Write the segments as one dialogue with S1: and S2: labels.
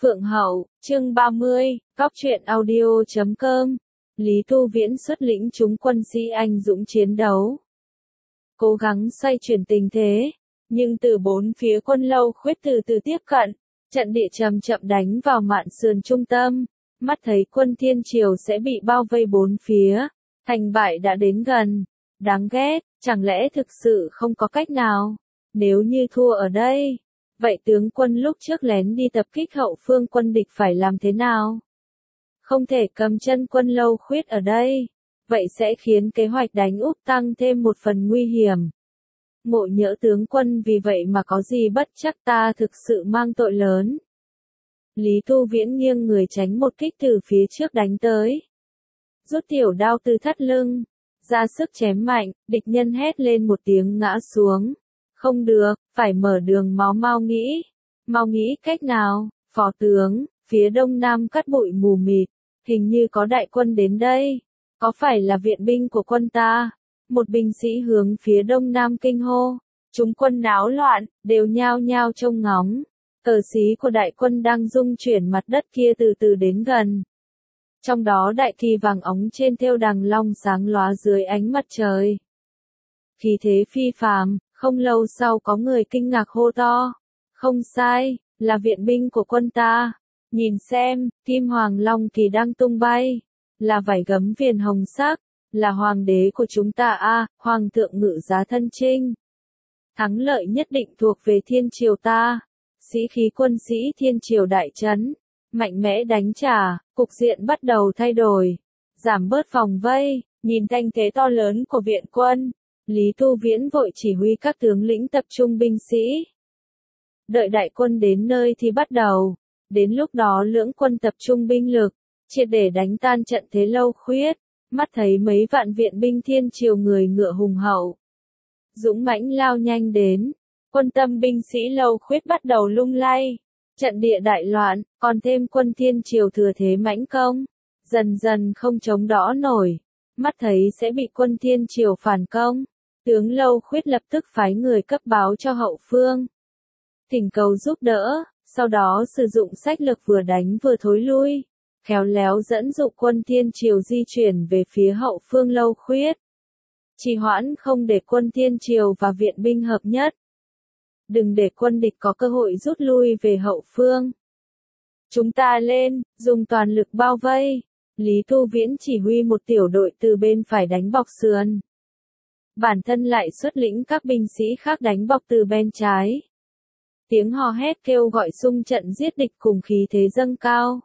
S1: Phượng Hậu, chương 30, Cóc truyện audio.com. Lý Tu Viễn xuất lĩnh chúng quân sĩ anh dũng chiến đấu, cố gắng xoay chuyển tình thế, nhưng từ bốn phía quân Lâu Khuyết từ từ tiếp cận, trận địa chậm chậm đánh vào mạn sườn trung tâm, mắt thấy quân Thiên Triều sẽ bị bao vây bốn phía, thành bại đã đến gần. Đáng ghét, chẳng lẽ thực sự không có cách nào? Nếu như thua ở đây, vậy tướng quân lúc trước lén đi tập kích hậu phương quân địch phải làm thế nào? Không thể cầm chân quân Lâu Khuyết ở đây, vậy sẽ khiến kế hoạch đánh úp tăng thêm một phần nguy hiểm. Ngộ nhỡ tướng quân vì vậy mà có gì bất chắc, ta thực sự mang tội lớn. Lý Tu Viễn nghiêng người tránh một kích từ phía trước đánh tới, rút tiểu đao từ thắt lưng, ra sức chém mạnh, địch nhân hét lên một tiếng ngã xuống. Không được, phải mở đường máu, mau nghĩ cách nào. Phó tướng, phía đông nam cát bụi mù mịt, hình như có đại quân đến đây, có phải là viện binh của quân ta? Một binh sĩ hướng phía đông nam kinh hô. Chúng quân náo loạn, đều nhao nhao trông ngóng, cờ xí của đại quân đang rung chuyển mặt đất kia từ từ đến gần. Trong đó đại kỳ vàng óng trên thêu đằng long sáng lóa dưới ánh mặt trời, khí thế phi phàm. Không lâu sau có người kinh ngạc hô to, không sai, là viện binh của quân ta. Nhìn xem, kim hoàng long kỳ đang tung bay, là vảy gấm viền hồng sắc, là hoàng đế của chúng ta a, hoàng thượng ngự giá thân chinh. Thắng lợi nhất định thuộc về Thiên Triều ta. Sĩ khí quân sĩ Thiên Triều đại trấn, mạnh mẽ đánh trả, cục diện bắt đầu thay đổi, giảm bớt vòng vây. Nhìn thanh thế to lớn của viện quân, Lý Tu Viễn vội chỉ huy các tướng lĩnh tập trung binh sĩ. Đợi đại quân đến nơi thì bắt đầu, đến lúc đó lưỡng quân tập trung binh lực, triệt để đánh tan trận thế Lâu Khuyết. Mắt thấy mấy vạn viện binh Thiên Triều người ngựa hùng hậu, dũng mãnh lao nhanh đến, quân tâm binh sĩ Lâu Khuyết bắt đầu lung lay, trận địa đại loạn, còn thêm quân Thiên Triều thừa thế mãnh công, dần dần không chống đỡ nổi, mắt thấy sẽ bị quân Thiên Triều phản công. Tướng Lâu Khuyết lập tức phái người cấp báo cho hậu phương, thỉnh cầu giúp đỡ, sau đó sử dụng sách lược vừa đánh vừa thối lui, khéo léo dẫn dụ quân Thiên Triều di chuyển về phía hậu phương Lâu Khuyết. Trì hoãn không để quân Thiên Triều và viện binh hợp nhất. Đừng để quân địch có cơ hội rút lui về hậu phương. Chúng ta lên, dùng toàn lực bao vây. Lý Tu Viễn chỉ huy một tiểu đội từ bên phải đánh bọc sườn, bản thân lại xuất lĩnh các binh sĩ khác đánh bọc từ bên trái. Tiếng hò hét kêu gọi xung trận giết địch cùng khí thế dâng cao.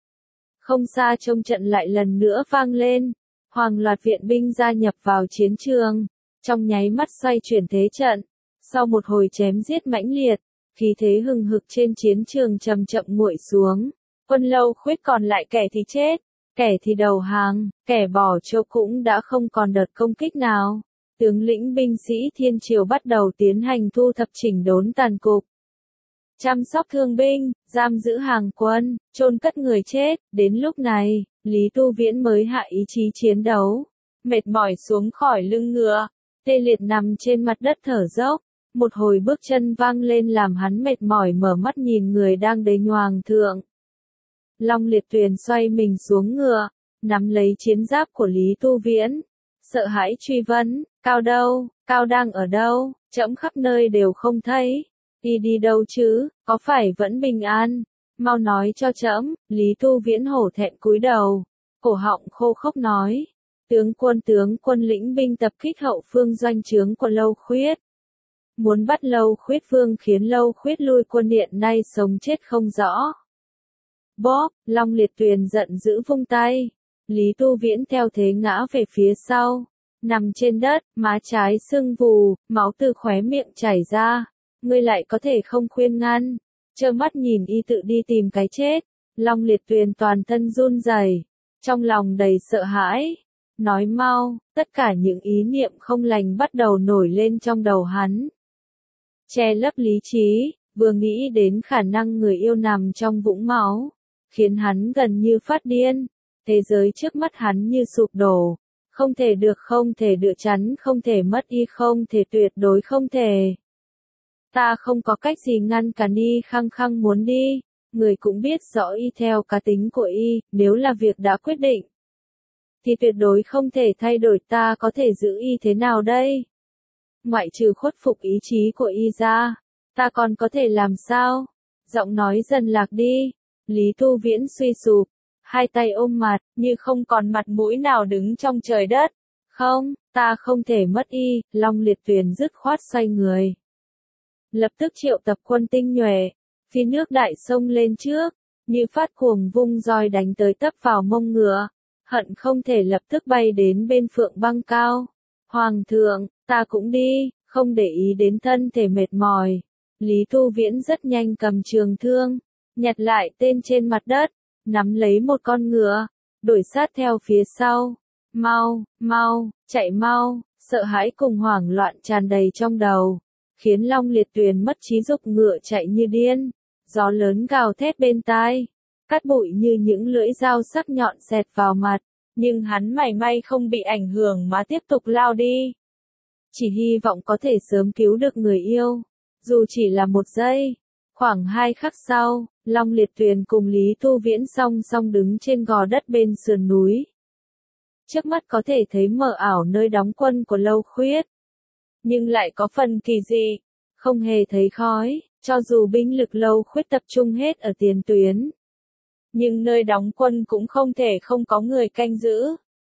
S1: Không xa trông trận lại lần nữa vang lên, hàng loạt viện binh gia nhập vào chiến trường, trong nháy mắt xoay chuyển thế trận. Sau một hồi chém giết mãnh liệt, khí thế hừng hực trên chiến trường chậm chậm nguội xuống. Quân Lâu Khuyết còn lại kẻ thì chết, kẻ thì đầu hàng, kẻ bỏ trốn cũng đã không còn đợt công kích nào. Tướng lĩnh binh sĩ Thiên Triều bắt đầu tiến hành thu thập chỉnh đốn tàn cục, chăm sóc thương binh, giam giữ hàng quân, chôn cất người chết. Đến lúc này, Lý Tu Viễn mới hạ ý chí chiến đấu, mệt mỏi xuống khỏi lưng ngựa, tê liệt nằm trên mặt đất thở dốc. Một hồi bước chân vang lên làm hắn mệt mỏi mở mắt nhìn người đang đầy nhoàng thượng. Long Liệt Tuyền xoay mình xuống ngựa, nắm lấy chiến giáp của Lý Tu Viễn, sợ hãi truy vấn, Cao đâu, Cao đang ở đâu, trẫm khắp nơi đều không thấy. Đi đâu chứ, có phải vẫn bình an? Mau nói cho trẫm. Lý Tu Viễn hổ thẹn cúi đầu, cổ họng khô khốc nói, tướng quân lĩnh binh tập kích hậu phương doanh trướng của Lâu Khuyết, muốn bắt Lâu Khuyết vương khiến Lâu Khuyết lui quân, hiện nay sống chết không rõ. Bóp, Long Liệt Tuyền giận dữ vung tay, Lý Tu Viễn theo thế ngã về phía sau, nằm trên đất, má trái sưng vù, máu từ khóe miệng chảy ra. Ngươi lại có thể không khuyên ngăn, trơ mắt nhìn y tự đi tìm cái chết. Long Liệt Tuyền toàn thân run rẩy, trong lòng đầy sợ hãi, nói mau. Tất cả những ý niệm không lành bắt đầu nổi lên trong đầu hắn, che lấp lý trí. Vừa nghĩ đến khả năng người yêu nằm trong vũng máu, khiến hắn gần như phát điên. Thế giới trước mắt hắn như sụp đổ, không thể chắn, không thể mất y, không thể, tuyệt đối không thể. Ta không có cách gì ngăn cản y khăng khăng muốn đi. người cũng biết rõ y theo cá tính của y, nếu là việc đã quyết định, thì tuyệt đối không thể thay đổi, ta có thể giữ y thế nào đây? Ngoại trừ khuất phục ý chí của y ra, ta còn có thể làm sao? Giọng nói dần lạc đi, Lý Tu Viễn suy sụp, hai tay ôm mặt, như không còn mặt mũi nào đứng trong trời đất. Không, ta không thể mất y, Long Liệt Tuyền dứt khoát xoay người. Lập tức triệu tập quân tinh nhuệ, phi nước đại sông lên trước, như phát cuồng vung roi đánh tới tấp vào mông ngựa, hận không thể lập tức bay đến bên Phượng Băng Cao. Hoàng thượng, ta cũng đi, không để ý đến thân thể mệt mỏi. Lý Tu Viễn rất nhanh cầm trường thương, nhặt lại tên trên mặt đất, nắm lấy một con ngựa, đuổi sát theo phía sau. Mau, mau, chạy mau, sợ hãi cùng hoảng loạn tràn đầy trong đầu, khiến Long Liệt Tuyền mất trí dục ngựa chạy như điên. Gió lớn gào thét bên tai, cát bụi như những lưỡi dao sắc nhọn xẹt vào mặt, nhưng hắn mảy may không bị ảnh hưởng mà tiếp tục lao đi. Chỉ hy vọng có thể sớm cứu được người yêu, dù chỉ là một giây. Khoảng 2 khắc sau, Long Liệt Tuyền cùng Lý Tu Viễn song song đứng trên gò đất bên sườn núi. Trước mắt có thể thấy mờ ảo nơi đóng quân của Lâu Khuyết, nhưng lại có phần kỳ dị, không hề thấy khói, cho dù binh lực Lâu Khuyết tập trung hết ở tiền tuyến. Nhưng nơi đóng quân cũng không thể không có người canh giữ.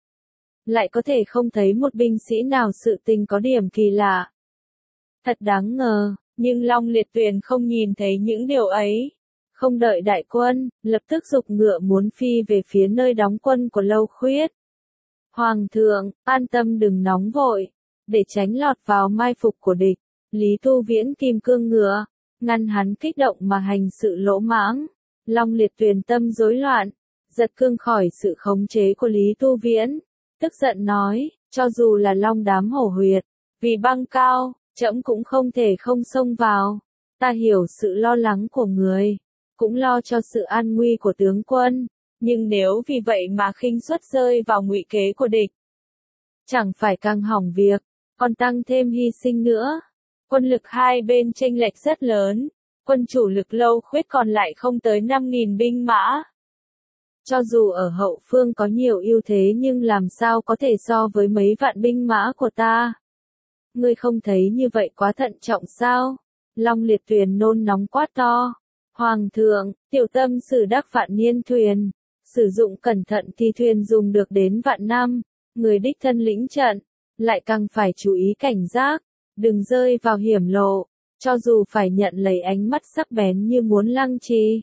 S1: Lại có thể không thấy một binh sĩ nào, sự tình có điểm kỳ lạ. Thật đáng ngờ, nhưng Long Liệt Tuyền không nhìn thấy những điều ấy. Không đợi đại quân, lập tức giục ngựa muốn phi về phía nơi đóng quân của Lâu Khuyết. Hoàng thượng, an tâm đừng nóng vội, để tránh lọt vào mai phục của địch. Lý Tu Viễn kim cương ngựa, ngăn hắn kích động mà hành sự lỗ mãng. Long Liệt Tuyền tâm rối loạn, giật cương khỏi sự khống chế của Lý Tu Viễn, tức giận nói, cho dù là Long đám hổ huyệt, vì Băng Cao, trẫm cũng không thể không xông vào. Ta hiểu sự lo lắng của người, cũng lo cho sự an nguy của tướng quân, nhưng nếu vì vậy mà khinh suất rơi vào ngụy kế của địch, chẳng phải càng hỏng việc, còn tăng thêm hy sinh nữa. Quân lực hai bên chênh lệch rất lớn, quân chủ lực Lâu Khuyết còn lại không tới 5.000 binh mã. Cho dù ở hậu phương có nhiều ưu thế nhưng làm sao có thể so với mấy vạn binh mã của ta. Ngươi không thấy như vậy quá thận trọng sao? Long Liệt Tuyền nôn nóng quát to. Hoàng thượng, tiểu tâm sử đắc vạn niên thuyền, sử dụng cẩn thận thì thuyền dùng được đến vạn năm, người đích thân lĩnh trận, lại càng phải chú ý cảnh giác, đừng rơi vào hiểm lộ, cho dù phải nhận lấy ánh mắt sắc bén như muốn lăng trì.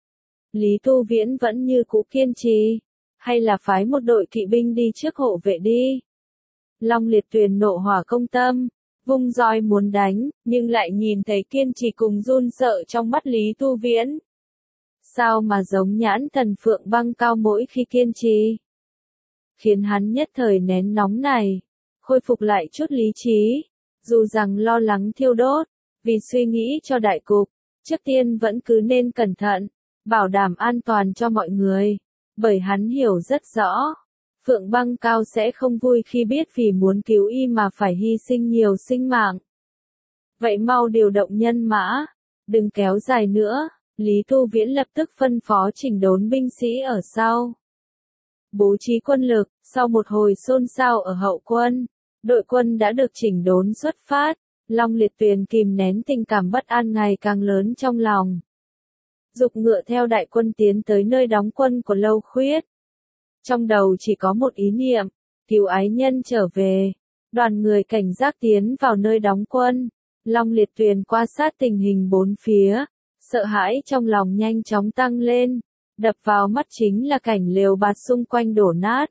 S1: Lý Tu Viễn vẫn như cũ kiên trì, hay là phái một đội kỵ binh đi trước hộ vệ đi. Long Liệt Tuyền nộ hỏa công tâm, vung roi muốn đánh, nhưng lại nhìn thấy kiên trì cùng run sợ trong mắt Lý Tu Viễn. Sao mà giống nhãn thần Phượng Băng Cao mỗi khi kiên trì? Khiến hắn nhất thời nén nóng này, khôi phục lại chút lý trí, dù rằng lo lắng thiêu đốt, vì suy nghĩ cho đại cục, trước tiên vẫn cứ nên cẩn thận, bảo đảm an toàn cho mọi người, bởi hắn hiểu rất rõ, Phượng Băng Cao sẽ không vui khi biết vì muốn cứu y mà phải hy sinh nhiều sinh mạng. Vậy mau điều động nhân mã, đừng kéo dài nữa. Lý Tu Viễn lập tức phân phó chỉnh đốn binh sĩ ở sau. Bố trí quân lực, sau một hồi xôn xao ở hậu quân, đội quân đã được chỉnh đốn xuất phát. Long Liệt Tuyền kìm nén tình cảm bất an ngày càng lớn trong lòng. Giục ngựa theo đại quân tiến tới nơi đóng quân của Lâu Khuyết. Trong đầu chỉ có một ý niệm, cứu ái nhân trở về. Đoàn người cảnh giác tiến vào nơi đóng quân. Long Liệt Tuyền quan sát tình hình bốn phía. Sợ hãi trong lòng nhanh chóng tăng lên, đập vào mắt chính là cảnh lều bạt xung quanh đổ nát.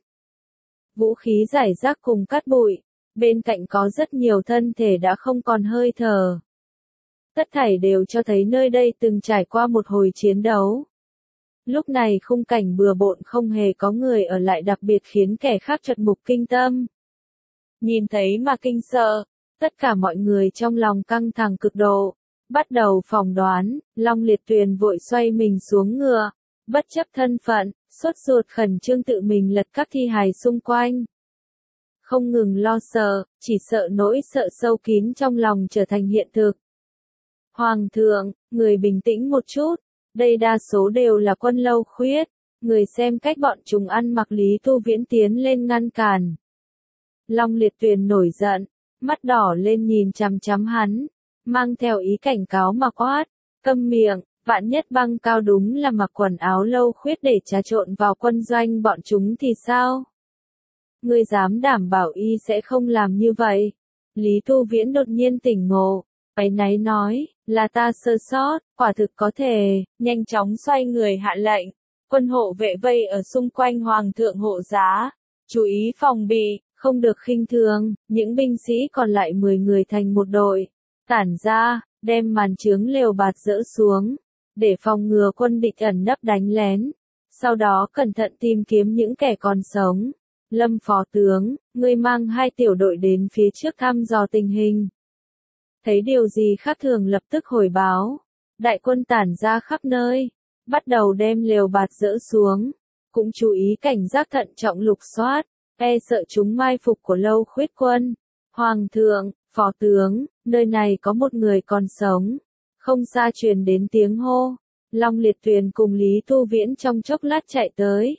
S1: Vũ khí rải rác cùng cát bụi, bên cạnh có rất nhiều thân thể đã không còn hơi thở. Tất thảy đều cho thấy nơi đây từng trải qua một hồi chiến đấu. Lúc này khung cảnh bừa bộn không hề có người ở lại đặc biệt khiến kẻ khác chợt mục kinh tâm. Nhìn thấy mà kinh sợ, tất cả mọi người trong lòng căng thẳng cực độ. Bắt đầu phỏng đoán, Long Liệt Tuyền vội xoay mình xuống ngựa, bất chấp thân phận, sốt ruột khẩn trương tự mình lật các thi hài xung quanh. Không ngừng lo sợ, chỉ sợ nỗi sợ sâu kín trong lòng trở thành hiện thực. Hoàng thượng, người bình tĩnh một chút, Đây đa số đều là quân Lâu Khuyết, người xem cách bọn chúng ăn mặc Lý Tu Viễn tiến lên ngăn cản. Long Liệt Tuyền nổi giận, mắt đỏ lên nhìn chằm chằm hắn, mang theo ý cảnh cáo mà quát, câm miệng, vạn nhất Băng Cao đúng là mặc quần áo Lâu Khuyết để trà trộn vào quân doanh bọn chúng thì sao? Ngươi dám đảm bảo y sẽ không làm như vậy? Lý Tu Viễn đột nhiên tỉnh ngộ, áy náy nói, là ta sơ sót, quả thực có thể, nhanh chóng xoay người hạ lệnh. Quân hộ vệ vây ở xung quanh Hoàng thượng hộ giá, chú ý phòng bị, không được khinh thường, những binh sĩ còn lại 10 người thành một đội, tản ra, đem màn chướng lều bạt dỡ xuống, để phòng ngừa quân địch ẩn nấp đánh lén, sau đó cẩn thận tìm kiếm những kẻ còn sống. Lâm phó tướng, ngươi mang 2 tiểu đội đến phía trước thăm dò tình hình. Thấy điều gì khác thường lập tức hồi báo, đại quân tản ra khắp nơi, bắt đầu đem lều bạt dỡ xuống, cũng chú ý cảnh giác thận trọng lục soát, sợ chúng mai phục của Lâu Khuyết quân. Hoàng thượng, phó tướng, nơi này có một người còn sống. Không xa truyền đến tiếng hô, Long Liệt Tuyền cùng Lý Tu Viễn trong chốc lát chạy tới.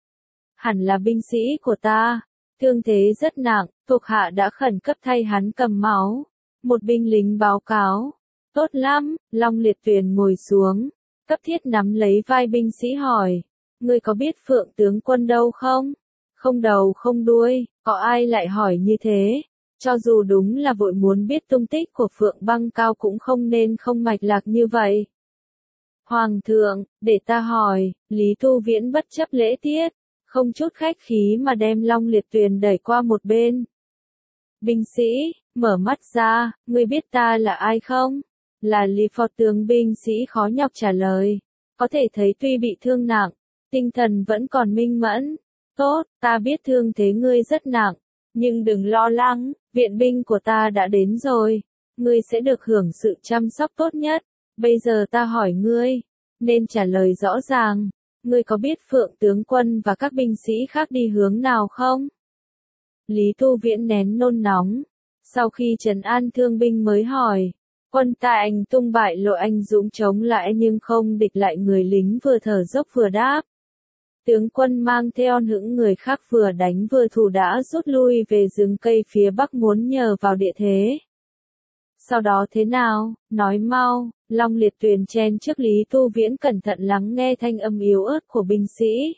S1: Hẳn là binh sĩ của ta, thương thế rất nặng, thuộc hạ đã khẩn cấp thay hắn cầm máu. Một binh lính báo cáo, tốt lắm, Long Liệt Tuyền ngồi xuống, cấp thiết nắm lấy vai binh sĩ hỏi, ngươi có biết Phượng tướng quân đâu không? Không đầu không đuôi, có ai lại hỏi như thế? Cho dù đúng là vội muốn biết tung tích của Phượng Băng Cao cũng không nên không mạch lạc như vậy. Hoàng thượng, để ta hỏi, Lý Tu Viễn bất chấp lễ tiết, không chút khách khí mà đem Long Liệt Tuyền đẩy qua một bên. Binh sĩ, mở mắt ra, ngươi biết ta là ai không? Là Lý phó tướng. Binh sĩ khó nhọc trả lời, có thể thấy tuy bị thương nặng, tinh thần vẫn còn minh mẫn. Tốt, ta biết thương thế ngươi rất nặng, nhưng đừng lo lắng, viện binh của ta đã đến rồi, ngươi sẽ được hưởng sự chăm sóc tốt nhất. Bây giờ ta hỏi ngươi, nên trả lời rõ ràng, ngươi có biết Phượng tướng quân và các binh sĩ khác đi hướng nào không? Lý Tu Viễn nén nôn nóng, sau khi trấn an thương binh mới hỏi, quân ta anh tung bại lộ anh dũng chống lại nhưng không địch lại. Người lính vừa thở dốc vừa đáp. Tướng quân mang theo những người khác vừa đánh vừa thủ đã rút lui về rừng cây phía bắc muốn nhờ vào địa thế. Sau đó thế nào, nói mau. Long Liệt Tuyền chen trước Lý Tu Viễn cẩn thận lắng nghe thanh âm yếu ớt của binh sĩ.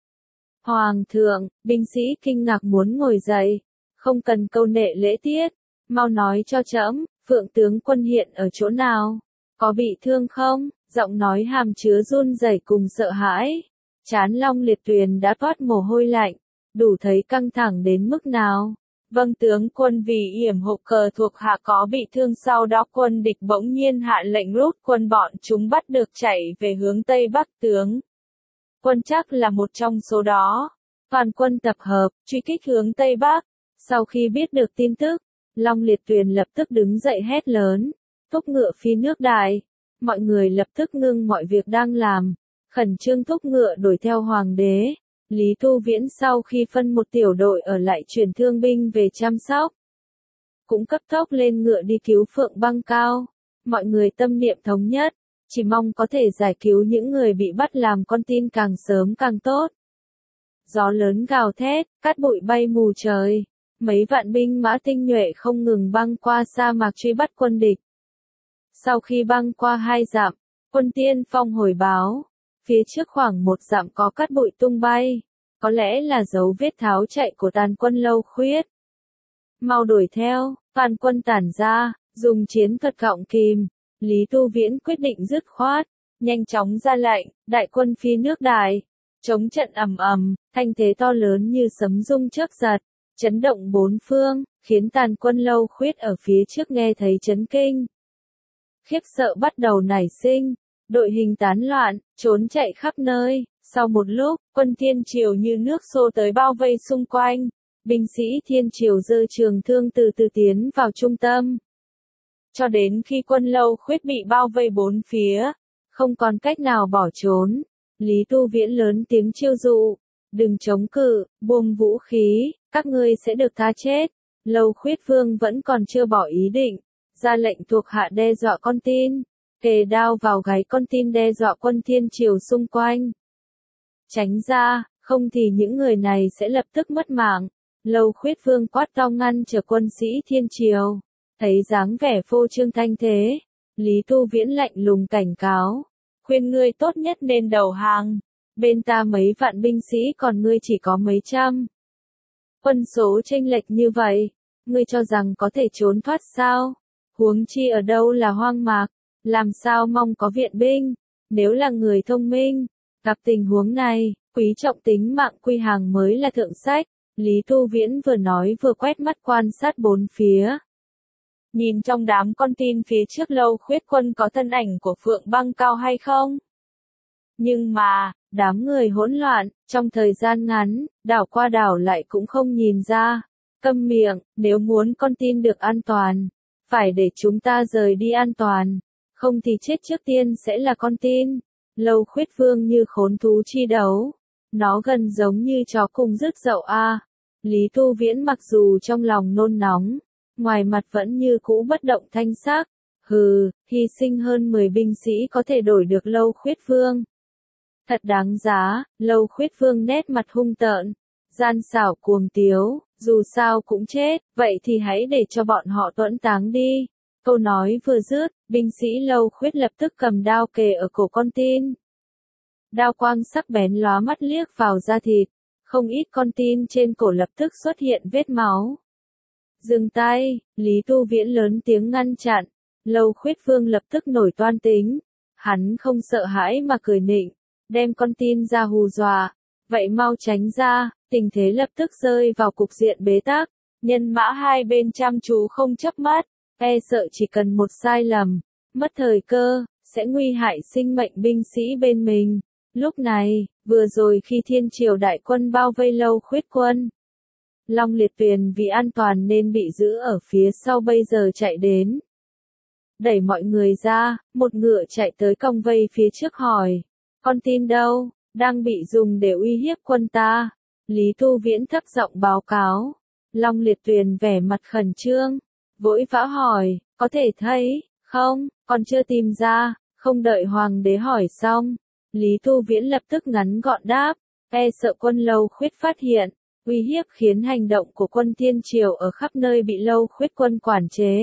S1: Hoàng thượng, binh sĩ kinh ngạc muốn ngồi dậy, không cần câu nệ lễ tiết, mau nói cho trẫm, Phượng tướng quân hiện ở chỗ nào, có bị thương không? Giọng nói hàm chứa run rẩy cùng sợ hãi. Trán Long Liệt Tuyền đã toát mồ hôi lạnh, đủ thấy căng thẳng đến mức nào. Vâng tướng quân, vì yểm hộ cờ thuộc hạ có bị thương, sau đó quân địch bỗng nhiên hạ lệnh rút quân, bọn chúng bắt được chạy về hướng Tây Bắc tướng. Quân chắc là một trong số đó. Toàn quân tập hợp, truy kích hướng Tây Bắc. Sau khi biết được tin tức, Long Liệt Tuyền lập tức đứng dậy hét lớn, thúc ngựa phi nước đại. Mọi người lập tức ngưng mọi việc đang làm, khẩn trương thúc ngựa đuổi theo hoàng đế. Lý Tu Viễn sau khi phân một tiểu đội ở lại chuyển thương binh về chăm sóc, cũng cấp tốc lên ngựa đi cứu Phượng Băng Cao. Mọi người tâm niệm thống nhất, chỉ mong có thể giải cứu những người bị bắt làm con tin càng sớm càng tốt. Gió lớn gào thét, cát bụi bay mù trời, mấy vạn binh mã tinh nhuệ không ngừng băng qua sa mạc truy bắt quân địch. Sau khi băng qua 2 dặm, quân tiên phong hồi báo, phía trước khoảng 1 dặm có cát bụi tung bay, có lẽ là dấu vết tháo chạy của tàn quân Lâu Khuyết. Mau đuổi theo, toàn quân tản ra, dùng chiến thuật cọng kìm. Lý Tu Viễn quyết định dứt khoát, nhanh chóng ra lệnh, đại quân phi nước đại, chống trận ầm ầm, thanh thế to lớn như sấm rung chớp giật, chấn động bốn phương, khiến tàn quân Lâu Khuyết ở phía trước nghe thấy chấn kinh. Khiếp sợ bắt đầu nảy sinh, đội hình tán loạn, trốn chạy khắp nơi. Sau một lúc, quân Thiên Triều như nước xô tới bao vây xung quanh. Binh sĩ Thiên Triều giơ trường thương từ từ tiến vào trung tâm. Cho đến khi quân Lâu Khuyết bị bao vây bốn phía, không còn cách nào bỏ trốn. Lý Tu Viễn lớn tiếng chiêu dụ, đừng chống cự, buông vũ khí, các ngươi sẽ được tha chết. Lâu Khuyết Vương vẫn còn chưa bỏ ý định, ra lệnh thuộc hạ đe dọa con tin. kề đao vào gáy con tin đe dọa quân thiên triều xung quanh. Tránh ra, không thì những người này sẽ lập tức mất mạng. Lâu Khuyết Vương quát to ngăn trở quân sĩ thiên triều. Thấy dáng vẻ phô trương thanh thế, Lý Tu Viễn lạnh lùng cảnh cáo. Khuyên ngươi tốt nhất nên đầu hàng. Bên ta mấy vạn binh sĩ còn ngươi chỉ có mấy trăm. Quân số chênh lệch như vậy, ngươi cho rằng có thể trốn thoát sao? Huống chi ở đâu là hoang mạc, làm sao mong có viện binh? Nếu là người thông minh, gặp tình huống này, quý trọng tính mạng quy hàng mới là thượng sách. Lý Tu Viễn vừa nói vừa quét mắt quan sát bốn phía. Nhìn trong đám con tin phía trước Lâu Khuyết quân có thân ảnh của Phượng Băng Cao hay không? Nhưng mà, đám người hỗn loạn, trong thời gian ngắn, đảo qua đảo lại cũng không nhìn ra. Câm miệng, nếu muốn con tin được an toàn, phải để chúng ta rời đi an toàn, không thì chết trước tiên sẽ là con tin. Lâu Khuyết Vương như khốn thú chi đấu, nó gần giống như chó cùng rứt dậu a. Lý Tu Viễn mặc dù trong lòng nôn nóng, ngoài mặt vẫn như cũ bất động thanh sắc. Hừ, hy sinh hơn 10 binh sĩ có thể đổi được Lâu Khuyết Vương. Thật đáng giá. Lâu Khuyết Vương nét mặt hung tợn, gian xảo cuồng tiếu, dù sao cũng chết, vậy thì hãy để cho bọn họ tuẫn táng đi. Câu nói vừa dứt, binh sĩ Lâu Khuyết lập tức cầm đao kề ở cổ con tin. Đao quang sắc bén lóa mắt liếc vào da thịt, không ít con tin trên cổ lập tức xuất hiện vết máu. Dừng tay, Lý Tu Viễn lớn tiếng ngăn chặn. Lâu Khuyết Vương lập tức nổi toan tính. Hắn không sợ hãi mà cười nịnh, đem con tin ra hù dọa. Vậy mau tránh ra, tình thế lập tức rơi vào cục diện bế tắc. Nhân mã hai bên chăm chú không chớp mắt, e sợ chỉ cần một sai lầm, mất thời cơ, sẽ nguy hại sinh mệnh binh sĩ bên mình. Lúc này, vừa rồi khi thiên triều đại quân bao vây Lâu Khuyết quân, Long Liệt Tuyền vì an toàn nên bị giữ ở phía sau bây giờ chạy đến. Đẩy mọi người ra, một ngựa chạy tới cong vây phía trước hỏi. Con tin đâu, đang bị dùng để uy hiếp quân ta. Lý Tu Viễn thấp giọng báo cáo. Long Liệt Tuyền vẻ mặt khẩn trương, vội vã hỏi, có thể thấy, không, còn chưa tìm ra, không đợi hoàng đế hỏi xong. Lý Tu Viễn lập tức ngắn gọn đáp, e sợ quân Lâu Khuyết phát hiện, uy hiếp khiến hành động của quân thiên triều ở khắp nơi bị Lâu Khuyết quân quản chế.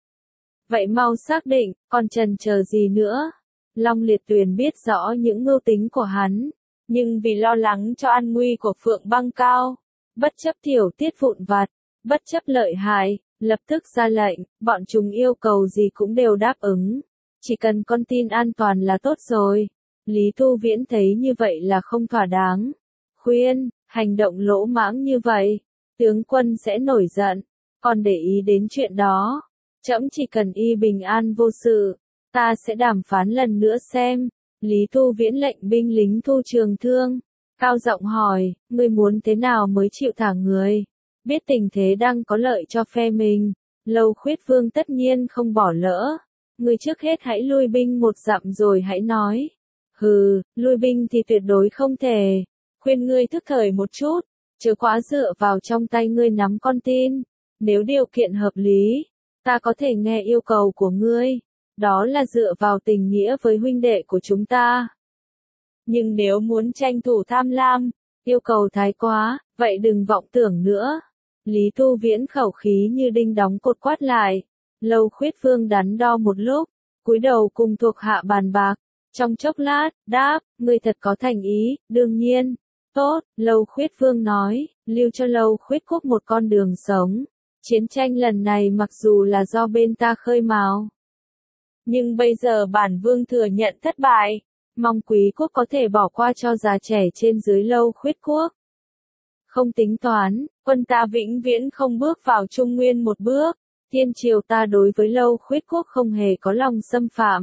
S1: Vậy mau xác định, còn chần chờ gì nữa? Long Liệt Tuyền biết rõ những mưu tính của hắn, nhưng vì lo lắng cho an nguy của Phượng Băng Cao, bất chấp tiểu tiết vụn vặt, bất chấp lợi hại, lập tức ra lệnh, bọn chúng yêu cầu gì cũng đều đáp ứng. Chỉ cần con tin an toàn là tốt rồi. Lý Tu Viễn thấy như vậy là không thỏa đáng. Khuyên, hành động lỗ mãng như vậy, tướng quân sẽ nổi giận, còn để ý đến chuyện đó. Trẫm chỉ cần y bình an vô sự, ta sẽ đàm phán lần nữa xem. Lý Tu Viễn lệnh binh lính thu trường thương, cao giọng hỏi, ngươi muốn thế nào mới chịu thả người? Biết tình thế đang có lợi cho phe mình, Lâu Khuyết Vương tất nhiên không bỏ lỡ. Ngươi trước hết hãy lui binh một dặm rồi hãy nói. Hừ, lui binh thì tuyệt đối không thể. Khuyên ngươi thức thời một chút, chớ quá dựa vào trong tay ngươi nắm con tin. Nếu điều kiện hợp lý, ta có thể nghe yêu cầu của ngươi. Đó là dựa vào tình nghĩa với huynh đệ của chúng ta. Nhưng nếu muốn tranh thủ tham lam, yêu cầu thái quá, vậy đừng vọng tưởng nữa. Lý Tu Viễn khẩu khí như đinh đóng cột quát lại. Lâu Khuyết Vương đắn đo một lúc, cúi đầu cùng thuộc hạ bàn bạc. Trong chốc lát, đáp, ngươi thật có thành ý, đương nhiên. Tốt, Lâu Khuyết Vương nói, lưu cho Lâu Khuyết Quốc một con đường sống. Chiến tranh lần này mặc dù là do bên ta khơi mào, nhưng bây giờ bản vương thừa nhận thất bại, mong quý quốc có thể bỏ qua cho già trẻ trên dưới Lâu Khuyết Quốc. Không tính toán, quân ta vĩnh viễn không bước vào Trung Nguyên một bước, thiên triều ta đối với Lâu Khuyết Quốc không hề có lòng xâm phạm.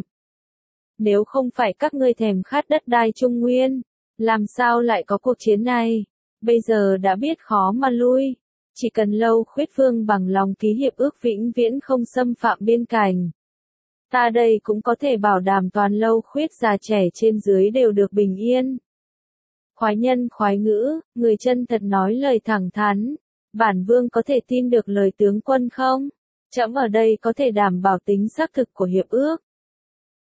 S1: Nếu không phải các ngươi thèm khát đất đai Trung Nguyên, làm sao lại có cuộc chiến này? Bây giờ đã biết khó mà lui, chỉ cần Lâu Khuyết Vương bằng lòng ký hiệp ước vĩnh viễn không xâm phạm biên cảnh. Ta đây cũng có thể bảo đảm toàn Lâu Khuyết già trẻ trên dưới đều được bình yên. Khoái nhân khoái ngữ, người chân thật nói lời thẳng thắn. Bản vương có thể tin được lời tướng quân không? Trẫm ở đây có thể đảm bảo tính xác thực của hiệp ước.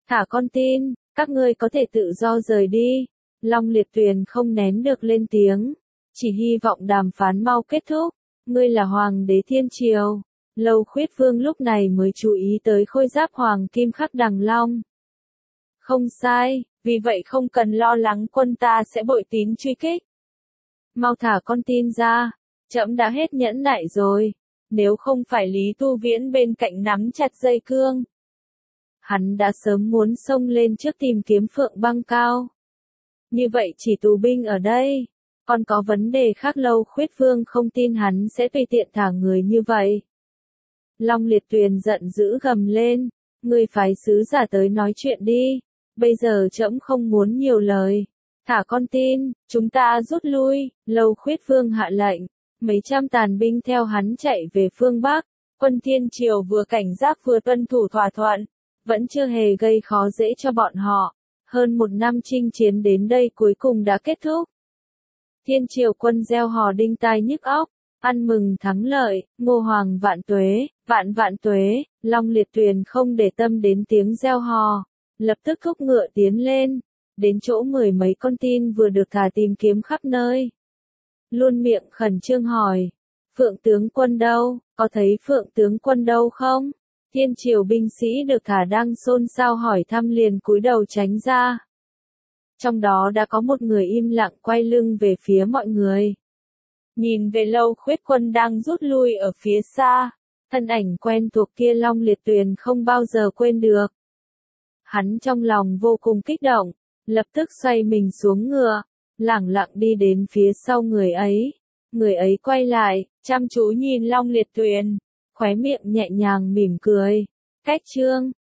S1: Thả con tin, các ngươi có thể tự do rời đi. Long Liệt Tuyền không nén được lên tiếng, chỉ hy vọng đàm phán mau kết thúc. Ngươi là hoàng đế thiên triều. Lâu Khuyết Vương lúc này mới chú ý tới khôi giáp hoàng kim khắc đằng long. Không sai, vì vậy không cần lo lắng quân ta sẽ bội tín truy kích. Mau thả con tin ra, trẫm đã hết nhẫn nại rồi, nếu không phải Lý Tu Viễn bên cạnh nắm chặt dây cương. Hắn đã sớm muốn xông lên trước tìm kiếm Phượng Băng Cao. Như vậy chỉ tù binh ở đây, còn có vấn đề khác. Lâu Khuyết Vương không tin hắn sẽ tùy tiện thả người như vậy. Long Liệt Tuyền giận dữ gầm lên, ngươi phái sứ giả tới nói chuyện đi, bây giờ trẫm không muốn nhiều lời. Thả con tin, chúng ta rút lui. Lâu Khuyết Vương hạ lệnh, mấy trăm tàn binh theo hắn chạy về phương Bắc. Quân Thiên Triều vừa cảnh giác vừa tuân thủ thỏa thuận, vẫn chưa hề gây khó dễ cho bọn họ. Hơn một năm chinh chiến đến đây cuối cùng đã kết thúc. Thiên Triều quân reo hò đinh tai nhức óc, ăn mừng thắng lợi, Ngô Hoàng vạn tuế, vạn vạn tuế. Long Liệt Tuyền không để tâm đến tiếng reo hò, lập tức thúc ngựa tiến lên, đến chỗ mười mấy con tin vừa được thả tìm kiếm khắp nơi. Luôn miệng khẩn trương hỏi, Phượng tướng quân đâu, có thấy Phượng tướng quân đâu không? Thiên Triều binh sĩ được thả đang xôn xao hỏi thăm liền cúi đầu tránh ra. Trong đó đã có một người im lặng quay lưng về phía mọi người. Nhìn về Lâu Khuyết quân đang rút lui ở phía xa, thân ảnh quen thuộc kia Long Liệt Tuyền không bao giờ quên được. Hắn trong lòng vô cùng kích động, lập tức xoay mình xuống ngựa, lẳng lặng đi đến phía sau người ấy. Người ấy quay lại, chăm chú nhìn Long Liệt Tuyền, khóe miệng nhẹ nhàng mỉm cười. Cách chương